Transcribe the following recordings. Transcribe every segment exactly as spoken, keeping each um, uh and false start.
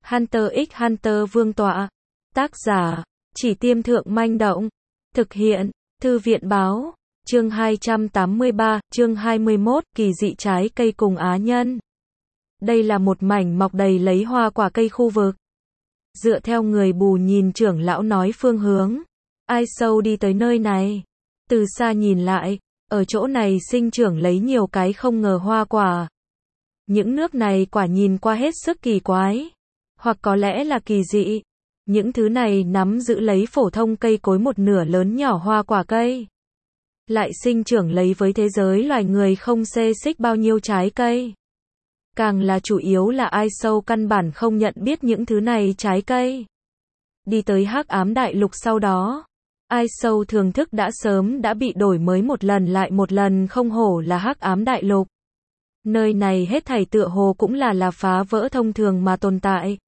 Hunter x Hunter Vương tọa. Tác giả, Chỉ Tiêm Thượng Manh Động. Thực hiện, Thư viện Báo. Chương hai trăm tám mươi ba, chương hai mươi mốt, kỳ dị trái cây cùng á nhân. Đây là một mảnh mọc đầy lấy hoa quả cây khu vực. Dựa theo người bù nhìn trưởng lão nói phương hướng, Ai Sâu đi tới nơi này. Từ xa nhìn lại, ở chỗ này sinh trưởng lấy nhiều cái không ngờ hoa quả. Những nước này quả nhìn qua hết sức kỳ quái, hoặc có lẽ là kỳ dị. Những thứ này nắm giữ lấy phổ thông cây cối một nửa lớn nhỏ hoa quả cây, lại sinh trưởng lấy với thế giới loài người không xê xích bao nhiêu trái cây. Càng là chủ yếu là Ai Sâu căn bản không nhận biết những thứ này trái cây. Đi tới Hắc Ám Đại Lục sau đó, Ai Sâu thường thức đã sớm đã bị đổi mới một lần lại một lần, không hổ là Hắc Ám Đại Lục. Nơi này hết thảy tựa hồ cũng là là phá vỡ thông thường mà tồn tại.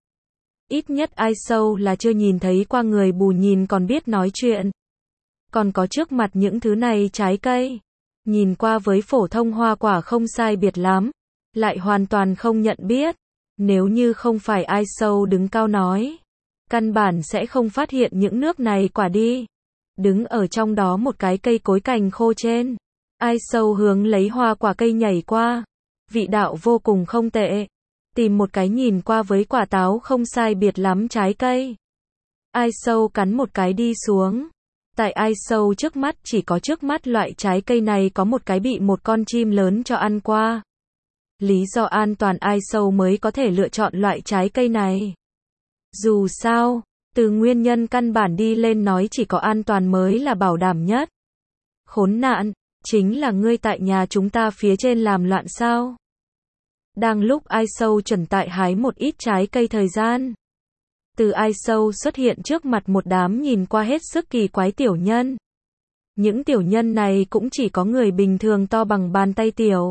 Ít nhất Ai Sâu là chưa nhìn thấy qua người bù nhìn còn biết nói chuyện. Còn có trước mặt những thứ này trái cây, nhìn qua với phổ thông hoa quả không sai biệt lắm, lại hoàn toàn không nhận biết. Nếu như không phải Ai Sâu đứng cao nói, căn bản sẽ không phát hiện những nước này quả đi. Đứng ở trong đó một cái cây cối cành khô trên, Ai Sâu hướng lấy hoa quả cây nhảy qua. Vị đạo vô cùng không tệ. Tìm một cái nhìn qua với quả táo không sai biệt lắm trái cây. Ai Sâu cắn một cái đi xuống. Tại Ai Sâu trước mắt chỉ có trước mắt loại trái cây này có một cái bị một con chim lớn cho ăn qua. Lý do an toàn Ai Sâu mới có thể lựa chọn loại trái cây này. Dù sao, từ nguyên nhân căn bản đi lên nói chỉ có an toàn mới là bảo đảm nhất. Khốn nạn, chính là ngươi tại nhà chúng ta phía trên làm loạn sao? Đang lúc Ai Sâu chuẩn tại hái một ít trái cây thời gian, từ Ai Sâu xuất hiện trước mặt một đám nhìn qua hết sức kỳ quái tiểu nhân. Những tiểu nhân này cũng chỉ có người bình thường to bằng bàn tay tiểu.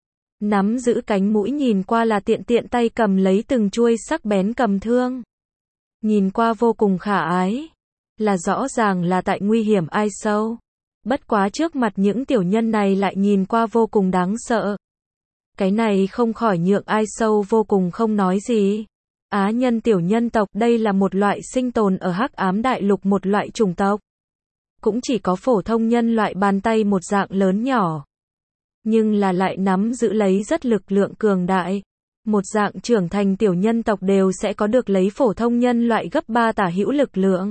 Nắm giữ cánh mũi nhìn qua là tiện tiện tay cầm lấy từng chuôi sắc bén cầm thương. Nhìn qua vô cùng khả ái, là rõ ràng là tại nguy hiểm Ai Sâu. Bất quá trước mặt những tiểu nhân này lại nhìn qua vô cùng đáng sợ. Cái này không khỏi nhượng Ai Sâu vô cùng không nói gì. Á nhân tiểu nhân tộc đây là một loại sinh tồn ở Hắc Ám Đại Lục, một loại chủng tộc. Cũng chỉ có phổ thông nhân loại bàn tay một dạng lớn nhỏ. Nhưng là lại nắm giữ lấy rất lực lượng cường đại. Một dạng trưởng thành tiểu nhân tộc đều sẽ có được lấy phổ thông nhân loại gấp ba tả hữu lực lượng.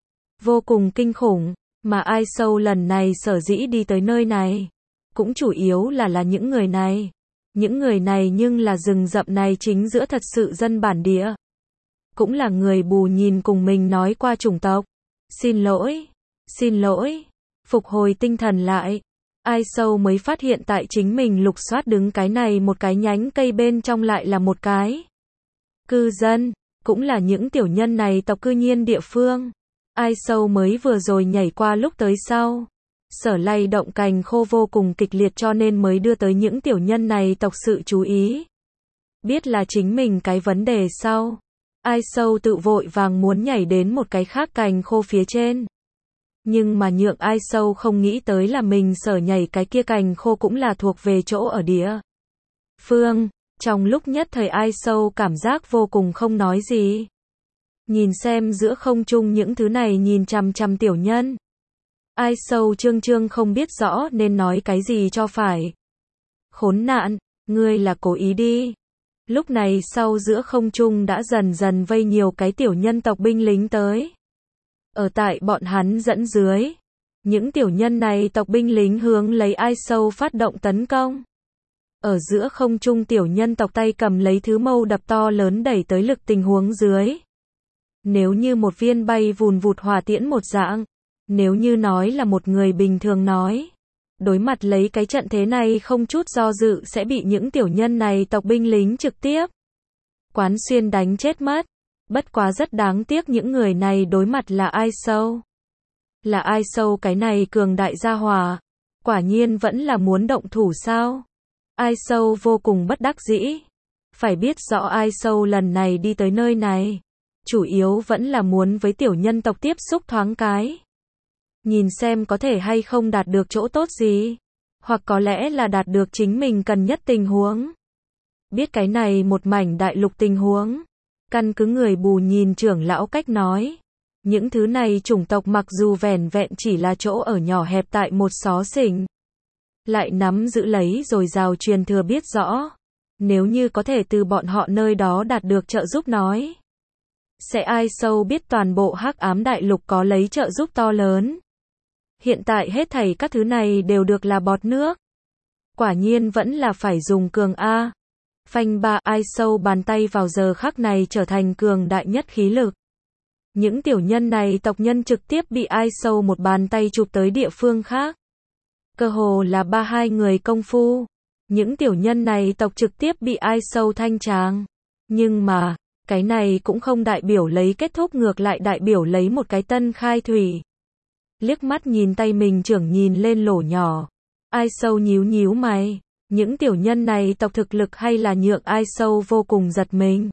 Vô cùng kinh khủng. Mà Ai Sâu lần này sở dĩ đi tới nơi này, cũng chủ yếu là là những người này. Những người này nhưng là rừng rậm này chính giữa thật sự dân bản địa. Cũng là người bù nhìn cùng mình nói qua chủng tộc. Xin lỗi, xin lỗi, phục hồi tinh thần lại. Ai Sâu mới phát hiện tại chính mình lục soát đứng cái này một cái nhánh cây bên trong lại là một cái cư dân, cũng là những tiểu nhân này tộc cư nhiên địa phương. Ai Sâu mới vừa rồi nhảy qua lúc tới sau, sở lay động cành khô vô cùng kịch liệt cho nên mới đưa tới những tiểu nhân này tộc sự chú ý. Biết là chính mình cái vấn đề sau, Ai Sâu tự vội vàng muốn nhảy đến một cái khác cành khô phía trên. Nhưng mà nhượng Ai Sâu không nghĩ tới là mình sở nhảy cái kia cành khô cũng là thuộc về chỗ ở địa phương. Trong lúc nhất thời Ai Sâu cảm giác vô cùng không nói gì. Nhìn xem giữa không trung những thứ này nhìn chằm chằm tiểu nhân. Ai Sâu trương trương không biết rõ nên nói cái gì cho phải. Khốn nạn, ngươi là cố ý đi. Lúc này sau giữa không trung đã dần dần vây nhiều cái tiểu nhân tộc binh lính tới. Ở tại bọn hắn dẫn dưới, những tiểu nhân này tộc binh lính hướng lấy Ai Sâu phát động tấn công. Ở giữa không trung tiểu nhân tộc tay cầm lấy thứ mâu đập to lớn đẩy tới lực tình huống dưới. Nếu như một viên bay vùn vụt hỏa tiễn một dạng, nếu như nói là một người bình thường nói, đối mặt lấy cái trận thế này không chút do dự sẽ bị những tiểu nhân này tộc binh lính trực tiếp quán xuyên đánh chết mất. Bất quá rất đáng tiếc những người này đối mặt là Ai Sâu. Là Ai Sâu cái này cường đại gia hỏa, quả nhiên vẫn là muốn động thủ sao? Ai Sâu vô cùng bất đắc dĩ. Phải biết rõ Ai Sâu lần này đi tới nơi này, chủ yếu vẫn là muốn với tiểu nhân tộc tiếp xúc thoáng cái. Nhìn xem có thể hay không đạt được chỗ tốt gì. Hoặc có lẽ là đạt được chính mình cần nhất tình huống. Biết cái này một mảnh đại lục tình huống. Căn cứ người bù nhìn trưởng lão cách nói. Những thứ này chủng tộc mặc dù vẻn vẹn chỉ là chỗ ở nhỏ hẹp tại một xó xỉnh, lại nắm giữ lấy dồi dào truyền thừa biết rõ. Nếu như có thể từ bọn họ nơi đó đạt được trợ giúp nói, sẽ ai sâu biết toàn bộ Hắc Ám Đại Lục có lấy trợ giúp to lớn. Hiện tại hết thảy các thứ này đều được là bọt nước. Quả nhiên vẫn là phải dùng cường A. Phanh ba, ai sâu bàn tay vào giờ khắc này trở thành cường đại nhất khí lực. Những tiểu nhân này tộc nhân trực tiếp bị ai sâu một bàn tay chụp tới địa phương khác. Cơ hồ là ba hai người công phu. Những tiểu nhân này tộc trực tiếp bị ai sâu thanh tràng. Nhưng mà, cái này cũng không đại biểu lấy kết thúc, ngược lại đại biểu lấy một cái tân khai thủy. Liếc mắt nhìn tay mình trưởng nhìn lên lỗ nhỏ. Ai sâu nhíu nhíu mày. Những tiểu nhân này tộc thực lực hay là nhượng ai sâu vô cùng giật mình.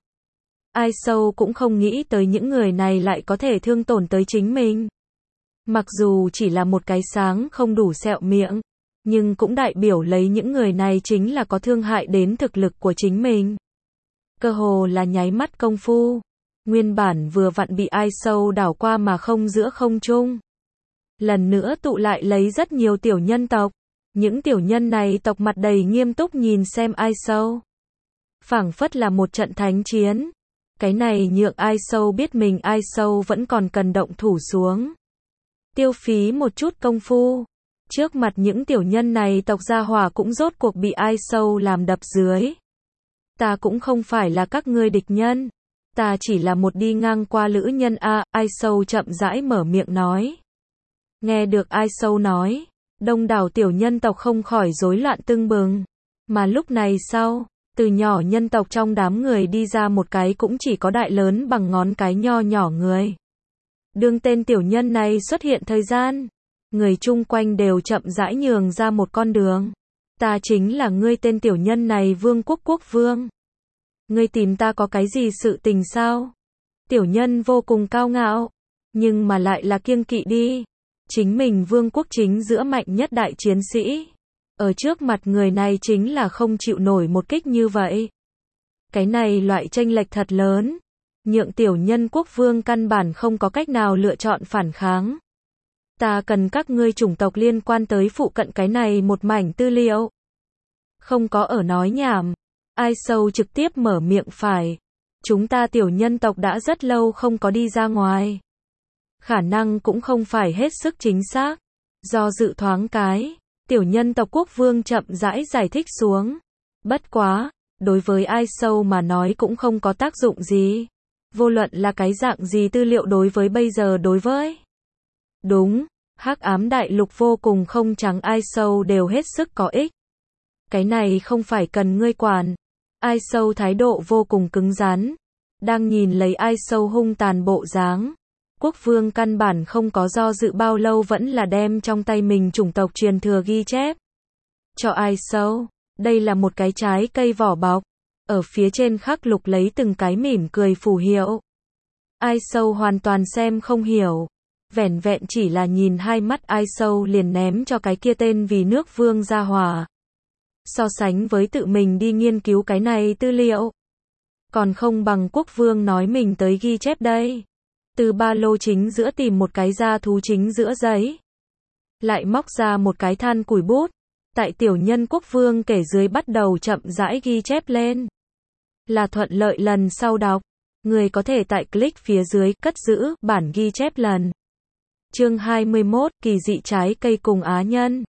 Ai sâu cũng không nghĩ tới những người này lại có thể thương tổn tới chính mình. Mặc dù chỉ là một cái sáng không đủ sẹo miệng, nhưng cũng đại biểu lấy những người này chính là có thương hại đến thực lực của chính mình. Cơ hồ là nháy mắt công phu. Nguyên bản vừa vặn bị ai sâu đảo qua mà không giữa không trung. Lần nữa tụ lại lấy rất nhiều tiểu nhân tộc. Những tiểu nhân này tộc mặt đầy nghiêm túc nhìn xem ai sâu. Phảng phất là một trận thánh chiến. Cái này nhượng ai sâu biết mình ai sâu vẫn còn cần động thủ xuống. Tiêu phí một chút công phu. Trước mặt những tiểu nhân này tộc gia hỏa cũng rốt cuộc bị ai sâu làm đập dưới. Ta cũng không phải là các ngươi địch nhân. Ta chỉ là một đi ngang qua lữ nhân a. Ai sâu chậm rãi mở miệng nói. Nghe được ai sâu nói, đông đảo tiểu nhân tộc không khỏi rối loạn tưng bừng. Mà lúc này sau, từ nhỏ nhân tộc trong đám người đi ra một cái cũng chỉ có đại lớn bằng ngón cái nho nhỏ người. Đương tên tiểu nhân này xuất hiện thời gian, người chung quanh đều chậm rãi nhường ra một con đường. Ta chính là ngươi tên tiểu nhân này Vương Quốc Quốc Vương. Ngươi tìm ta có cái gì sự tình sao? Tiểu nhân vô cùng cao ngạo, nhưng mà lại là kiêng kỵ đi. Chính mình Vương Quốc chính giữa mạnh nhất đại chiến sĩ. Ở trước mặt người này chính là không chịu nổi một kích như vậy. Cái này loại chênh lệch thật lớn. Nhượng tiểu nhân quốc vương căn bản không có cách nào lựa chọn phản kháng. Ta cần các ngươi chủng tộc liên quan tới phụ cận cái này một mảnh tư liệu. Không có ở nói nhảm. Ai sâu trực tiếp mở miệng phải. Chúng ta tiểu nhân tộc đã rất lâu không có đi ra ngoài. Khả năng cũng không phải hết sức chính xác. Do dự thoáng cái, tiểu nhân tộc quốc vương chậm rãi giải thích xuống. Bất quá, đối với ai sâu mà nói cũng không có tác dụng gì. Vô luận là cái dạng gì tư liệu đối với bây giờ đối với. Đúng, Hắc Ám Đại Lục vô cùng không trắng ai sâu đều hết sức có ích. Cái này không phải cần ngươi quản. Ai sâu thái độ vô cùng cứng rắn. Đang nhìn lấy ai sâu hung tàn bộ dáng. Quốc vương căn bản không có do dự bao lâu vẫn là đem trong tay mình chủng tộc truyền thừa ghi chép. Cho ai sâu, đây là một cái trái cây vỏ bọc. Ở phía trên khắc lục lấy từng cái mỉm cười phù hiệu. Ai sâu hoàn toàn xem không hiểu. Vẻn vẹn chỉ là nhìn hai mắt ai sâu liền ném cho cái kia tên vì nước vương ra hỏa. So sánh với tự mình đi nghiên cứu cái này tư liệu. Còn không bằng quốc vương nói mình tới ghi chép đây. Từ ba lô chính giữa tìm một cái da thú chính giữa giấy. Lại móc ra một cái than củi bút. Tại tiểu nhân quốc vương kể dưới bắt đầu chậm rãi ghi chép lên. Là thuận lợi lần sau đọc. Người có thể tại click phía dưới cất giữ bản ghi chép lần. Chương hai mươi mốt Kỳ dị trái cây cùng á nhân.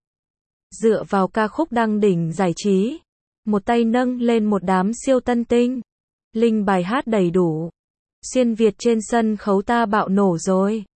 Dựa vào ca khúc đăng đỉnh giải trí. Một tay nâng lên một đám siêu tân tinh. Linh bài hát đầy đủ. Xuyên Việt trên sân khấu ta bạo nổ rồi.